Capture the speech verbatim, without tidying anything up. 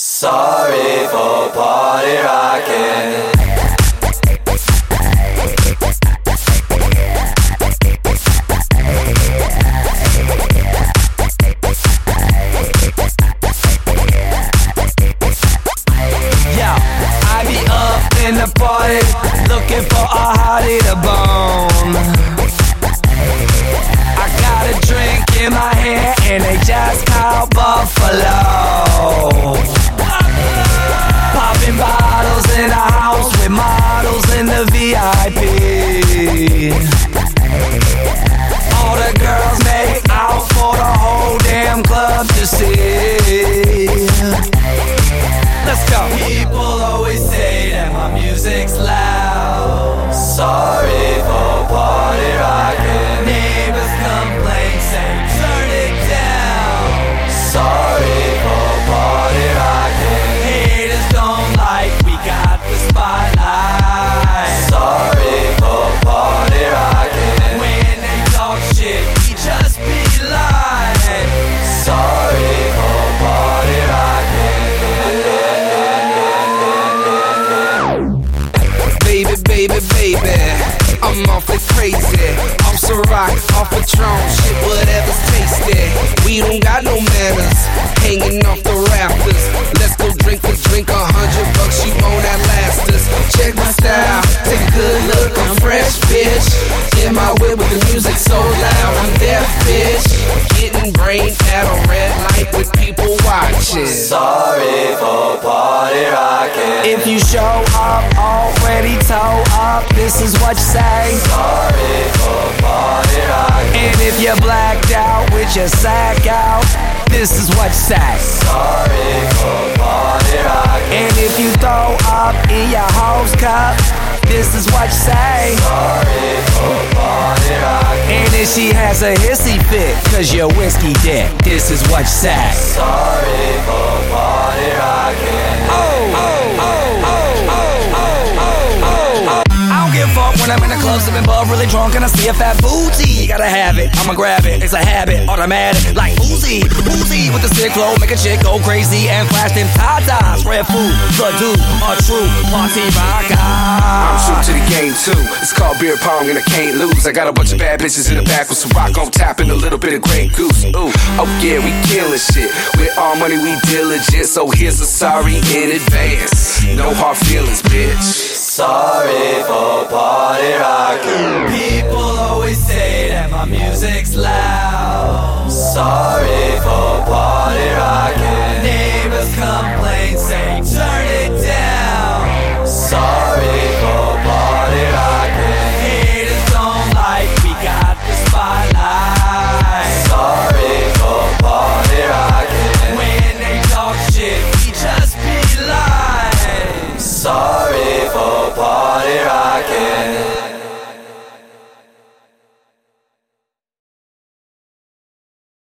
Sorry for party rocking. In the party, looking for a hottie to bone. I got a drink in my hand and they just called Buffalo. Popping bottles in a house with models in the V I P. All the girls make out for the whole damn club to see. Let's go. People always say that my music's loud. Sorry for party rocking. Neighbors complain, say turn it down. Sorry for party rocking. Haters don't like we got the spotlight. Sorry for party rocking. When they talk shit, we just be lying. Sorry for party rocking. Baby, baby, baby, I'm awfully crazy. Off Ciroc, off Patron, shit, whatever's tasty. We don't got no manners, hanging off the rafters. Let's go drink a drink, a hundred bucks, you won't outlast us. Check my style, take a good look, I'm fresh, bitch. In my whip with the music so loud, I'm deaf, bitch. Getting brain at a red light with people watching. Sorry for party rocking. If you show up already toe up, this is what you say. Sorry for party rocking. And if you're blacked out with your sack out, this is what you say. Sorry for party rocking. And if you throw up in your hose cup, this is what you say. Sorry for party rocking. And if she has a hissy fit, cause you're whiskey dick, this is what you say. Sorry for party rocking. Oh, oh, oh, oh, oh, oh, oh, oh. I don't give a fuck when I'm in the club sipping bub, really drunk and I see a fat booty. Gotta have it, I'ma grab it, it's a habit, automatic, like Uzi, Uzi with the sick flow, make a chick go crazy and flash them tatas. Red food, the dude, a true party rocker. I'm true to the game too. It's called beer pong and I can't lose. I got a bunch of bad bitches in the back with some rock on top and a little bit of Grey Goose. Ooh, oh yeah, we killing shit. With all money we diligent, so here's a sorry in advance. No hard feelings, bitch. Sorry for party rocking. People always say that my music's loud. Sorry for party rocking. Neighbors complain.